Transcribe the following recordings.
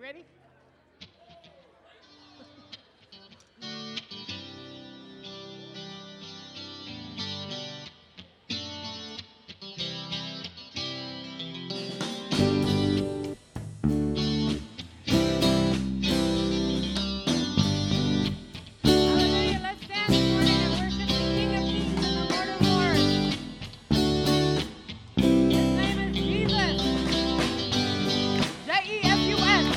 ready? Hallelujah. Let's stand this morning and worship the King of Kings and the Lord of Lords. His name is Jesus. Jefus.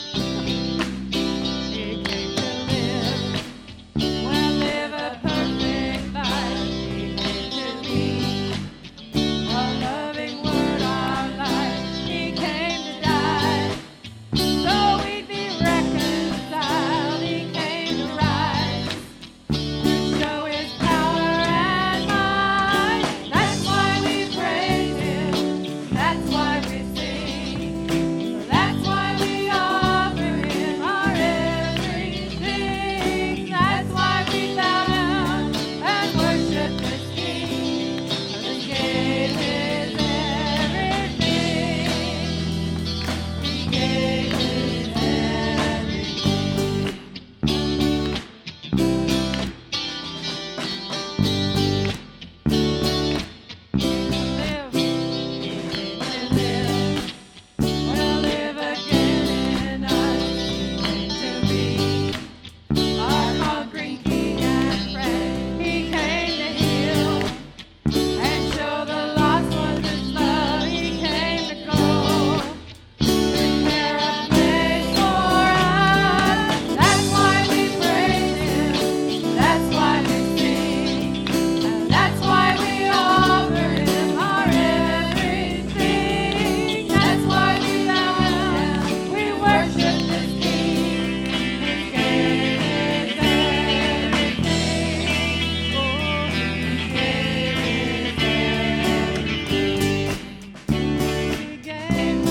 He came to live, well, live a perfect life. He came to be a loving word of life. He came to die, so we'd be reconciled. He came to rise, to show his power and might. That's why we praise him. That's why we sing. That's why we offer him our everything. That's why we bow down and worship this King. He gave his everything. He gave his everything. We'll live again in us. He came to be our conquering King and friend. He came to heal and show the lost ones his love. He came to go, prepare a place for us. That's why we praise him. That's why we sing. And that's why we offer him our everything. That's why we bow down. We worship this King. He gave his everything. Oh, he gave his everything. He gave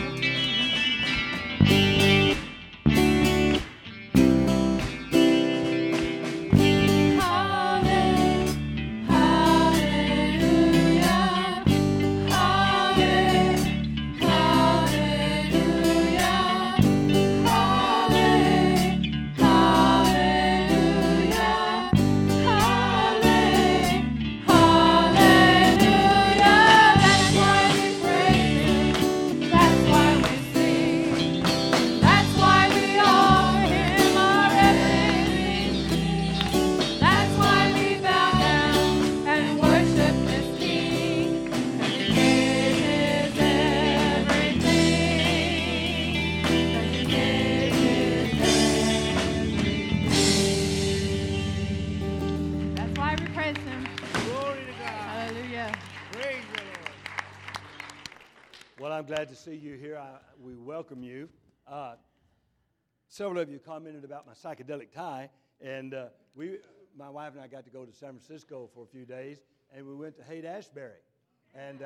That's why we praise him. That's why we sing. That's why we offer him our everything. That's why we bow down and worship this King. He gave his everything. He gave his everything. That's why we praise him. Glory to God. Hallelujah. Praise the Lord. Well, I'm glad to see you here. We welcome you. Several of you commented about my psychedelic tie, and my wife and I got to go to San Francisco for a few days, and we went to Haight-Ashbury, and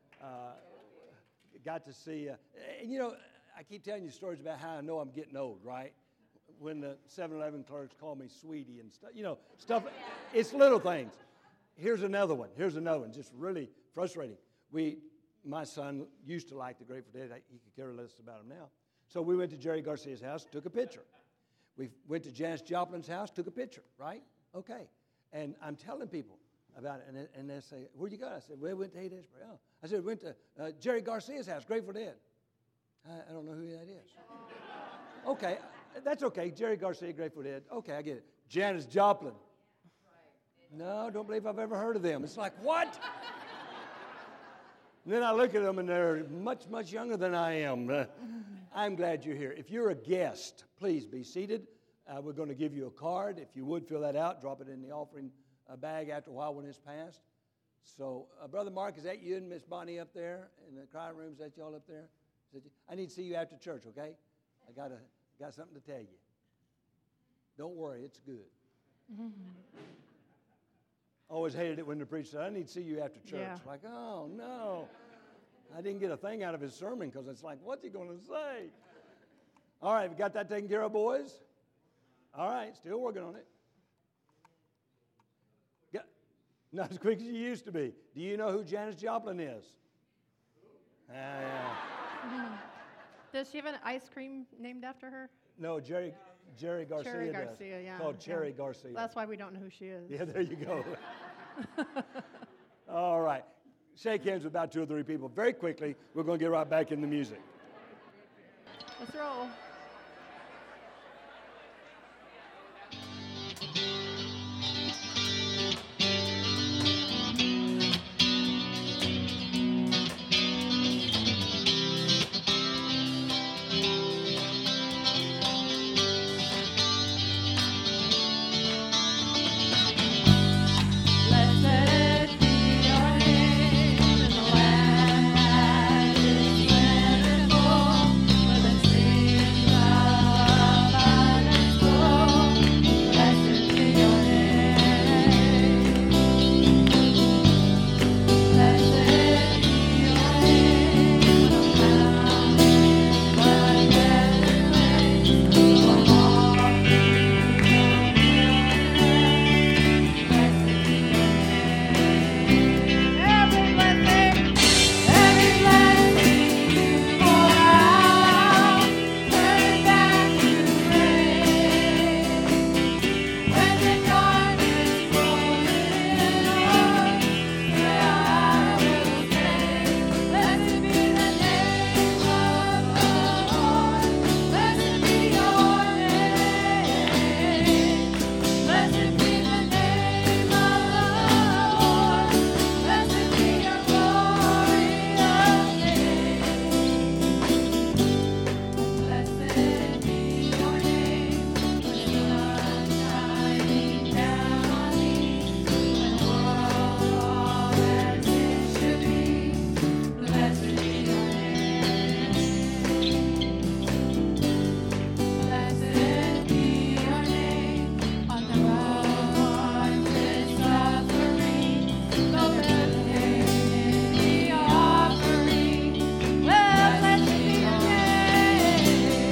got to see. And you know, I keep telling you stories about how I know I'm getting old, right? When the 7-Eleven clerks call me sweetie and stuff, stuff. It's little things. Here's another one, just really frustrating. My son used to like the Grateful Dead. He could care less about them now. So we went to Jerry Garcia's house, took a picture. We went to Janis Joplin's house, took a picture, right? Okay. And I'm telling people about it, and they say, where'd you go? I said, well, we went to Haight-Ashbury. Oh. I said, we went to Jerry Garcia's house, Grateful Dead. I don't know who that is. Okay, that's okay. Jerry Garcia, Grateful Dead. Okay, I get it. Janis Joplin. No, don't believe I've ever heard of them. It's like, what? And then I look at them, and they're much, much younger than I am. I'm glad you're here. If you're a guest, please be seated. We're going to give you a card. If you would fill that out, drop it in the offering bag after a while when it's passed. So, Brother Mark, is that you and Miss Bonnie up there in the cry room? Is that y'all up there? I need to see you after church, okay? I got something to tell you. Don't worry, it's good. Always hated it when the preacher said, I need to see you after church. Yeah. Like, oh, no. I didn't get a thing out of his sermon because it's like, what's he going to say? All right, we got that taken care of, boys? All right, still working on it. Not as quick as you used to be. Do you know who Janis Joplin is? Yeah. Does she have an ice cream named after her? No, Jerry Garcia Cherry does. Garcia, yeah. Called Cherry yeah. Garcia. That's why we don't know who she is. Yeah, there you go. All right. Shake hands with about 2 or 3 people. Very quickly, we're going to get right back in the music. Let's roll. Blessed be your name in the land that is plentiful, where the streams of abundance flow. Blessed be your name. Blessed be your name in the mountains, but desert plains, for all freedom in your name. Blessed be your name. Every blessing you pour out, turn back to rain. When the darkness rolls in on, still I will say, blessed be the name of the Lord. Blessed be your name. Blessed be the name of the Lord. Blessed be your glorious name. Blessed be your name when the sun's shining down on me, when the world's all as it should be. Blessed be your name. Blessed be your name on the hardest suffering, though there's pain in the offering. Well, blessed be your name.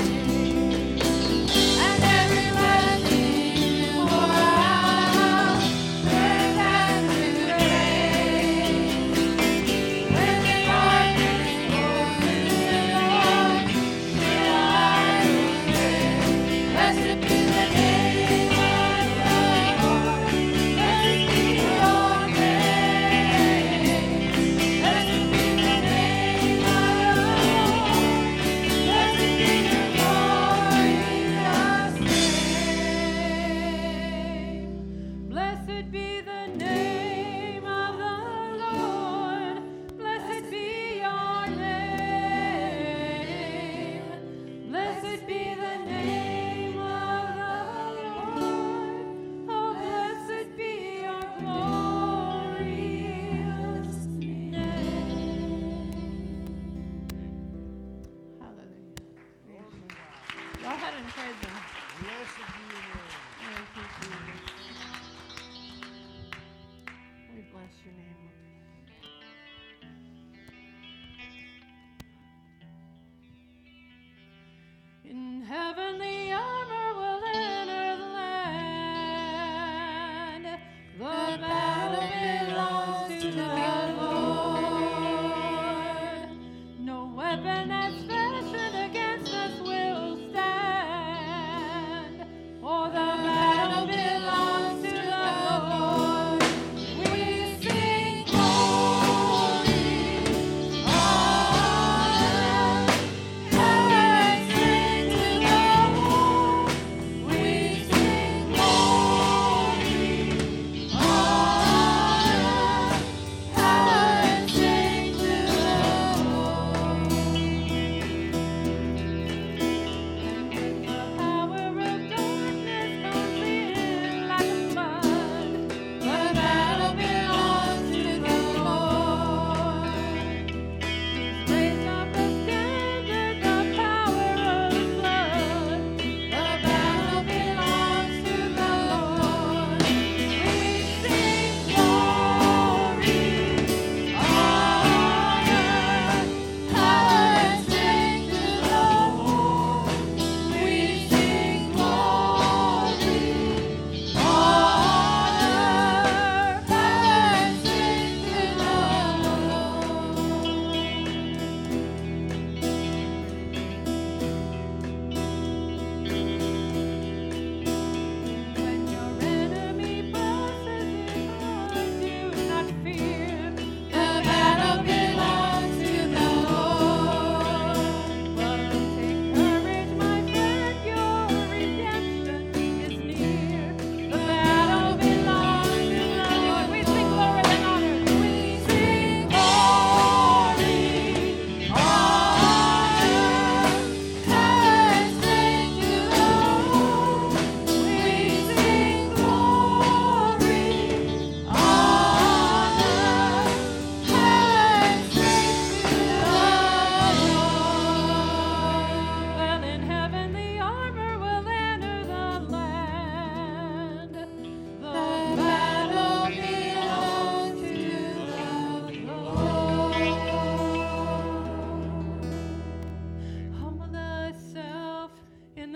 And every blessing you pour out, turn back to rain. When the darkness rolls in on, still I will say, blessed be the name of the Lord. Blessed be your name. Blessed be the name of the Lord. Blessed be your glorious name. Blessed be the name of the Lord. Blessed be your name. Blessed be the name of the Lord. Oh, blessed be your glorious name. Hallelujah. Go ahead and praise him. Blessed be your name. Thank you, Jesus. We bless your name. In heavenly armor will enter the land. The battle belongs to the Lord. No weapon that's fashioned against us will stand. For the battle belongs to the Lord. We sing glory, honor, and sing to the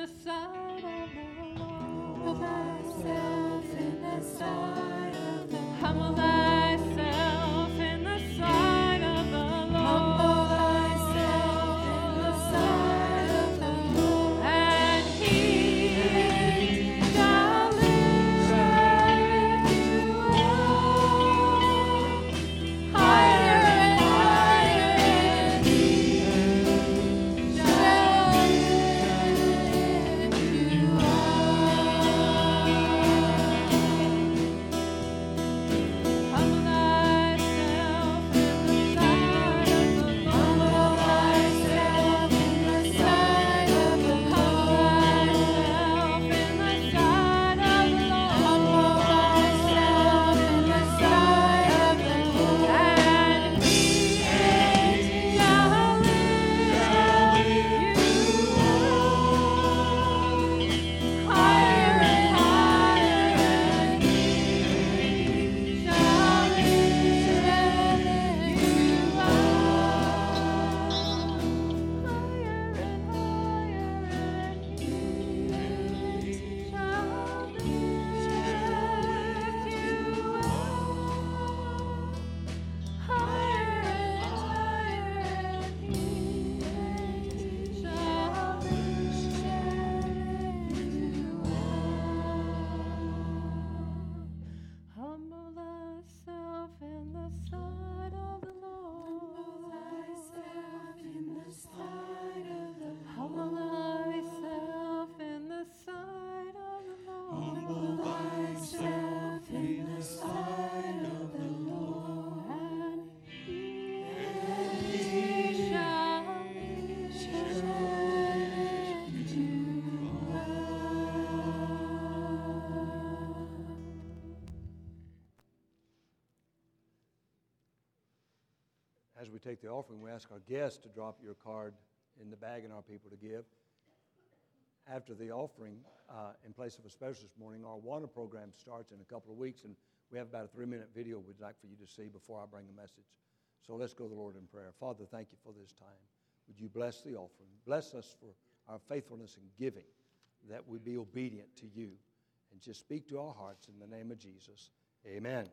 the sight of the Lord. Humble thyself in the sight of the Lord. Humble thyself in the sight of the Lord. Humble thyself in the sight of the Lord. And he shall lift you up higher and higher, and he shall lift you up. Humble thyself in the sight of the Lord. Humble thyself in the sight of the Lord. Humble thyself in the sight of the Lord. Humble thyself in the sight of the Lord. And he shall lift you up higher and higher, and he shall lift you up higher and higher, and he shall lift you up higher and higher, and he shall lift you up. Humble thyself in the sight of the Lord. Humble thyself in the sight of the Lord. Humble thyself in the sight of the Lord. And he shall lift you up. As we take the offering, we ask our guests to drop your card in the bag and our people to give. After the offering, in place of a special this morning, our Awana program starts in a couple of weeks, and we have about a 3-minute video we'd like for you to see before I bring a message. So let's go to the Lord in prayer. Father, thank you for this time. Would you bless the offering? Bless us for our faithfulness in giving, that we be obedient to you, and just speak to our hearts in the name of Jesus. Amen.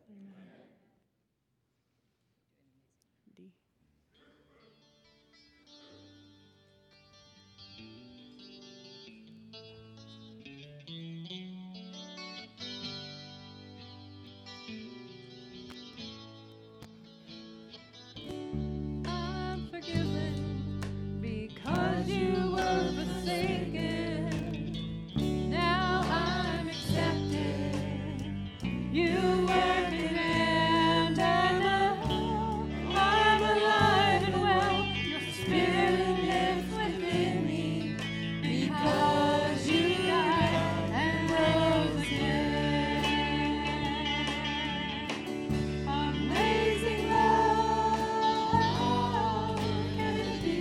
I'm forgiven because you were forsaken. Now I'm accepted. You were condemned, and now I'm alive and well. Your spirit lives within me because you died and rose again. Amazing love can it be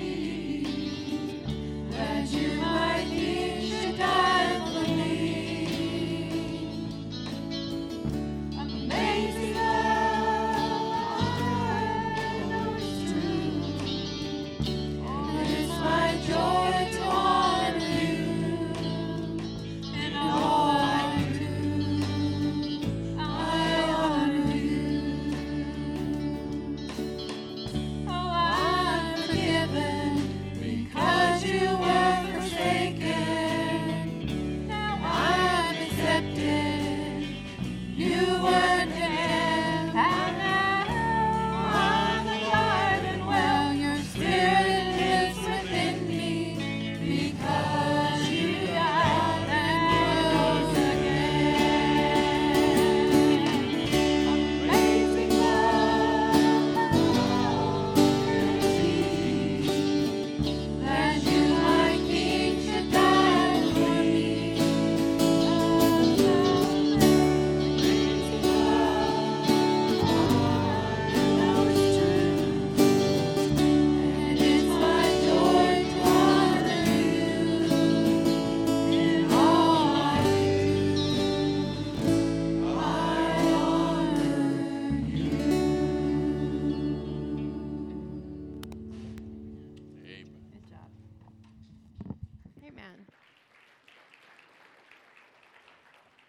that you, my King, should die for me? Amazing love, I know it's true, and it's my joy to honor you in all I do. I honor you. Oh, I'm forgiven because you were forsaken. Now I'm accepted. You were dead, and now I'm alive and well. Your spirit lives within me because you died and rose again. Amazing love that you, my King, should die for me. Amazing love, I know it's true, and it's my joy to honor you in all I do. I honor you. Good job. Amen.